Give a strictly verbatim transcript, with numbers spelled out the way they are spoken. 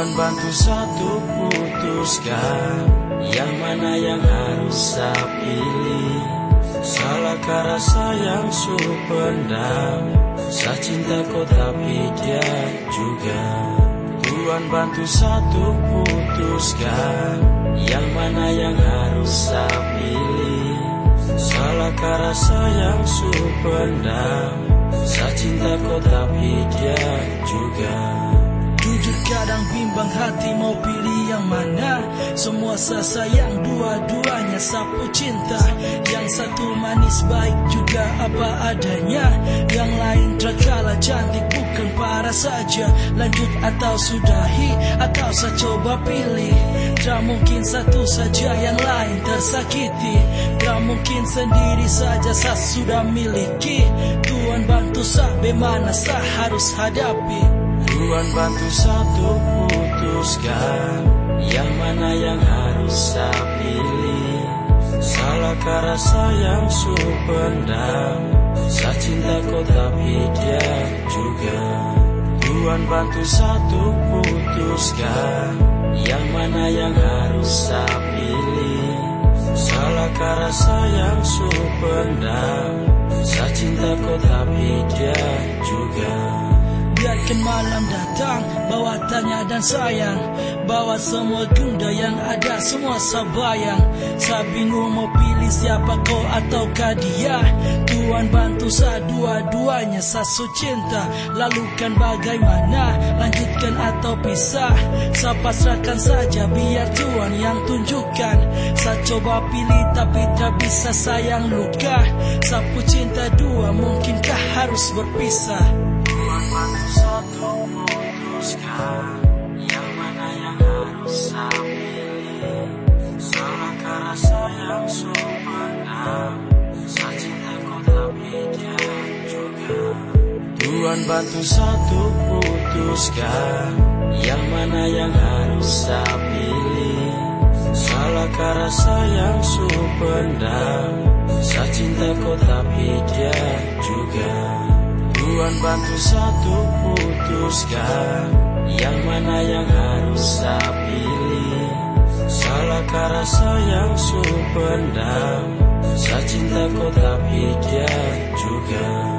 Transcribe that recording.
Tuhan bantu satu putuskan, yang mana yang harus saya pilih. Salahkah rasa yang su pendam, saya cinta kau tapi dia juga. Tuhan bantu satu putuskan, yang mana yang harus saya pilih. Salahkah rasa yang su pendam, saya cinta kau tapi dia juga. Jujur kadang bimbang hati mau pilih yang mana. Semua saya sayang, dua-duanya sapu cinta. Yang satu manis baik juga apa adanya, yang lain terkala cantik bukan paras saja. Lanjut atau sudahi, atau saya coba pilih. Tak mungkin satu saja yang lain tersakiti. Tak mungkin sendiri saja saya sudah miliki. Tuhan bantu saya bagaimana saya harus hadapi. Tuhan bantu satu putuskan, yang mana yang harus saya pilih. Salahkah rasa yang su pendam, saya cinta kau tapi dia juga. Tuhan bantu satu putuskan, yang mana yang harus saya pilih. Salahkah rasa yang su pendam, saya cinta kau tapi dia juga. Biarkan malam datang, bawa tanya dan sayang, bawa semua gundah yang ada, semua sabayang. Saya bingung mau pilih siapa kau ataukah dia. Tuhan bantu saya dua-duanya saya su cinta. Lalukan bagaimana, lanjutkan atau pisah. Saya pasrahkan saja biar Tuhan yang tunjukkan. Saya coba pilih tapi tak bisa sayang luka. Sapu cinta dua mungkinkah harus berpisah. Tuhan bantu satu putuskan, yang mana yang harus saya pilih. Salahkah rasa yang su pendam, saya cinta kau tapi dia juga. Tuhan bantu satu putuskan, yang mana yang harus saya pilih. Salahkah rasa yang su pendam, saya cinta kau tapi dia juga. Tuhan bantu satu putuskan, yang mana yang harus saya pilih. Salahkah rasa yang su pendam, saya cinta kau tapi dia juga.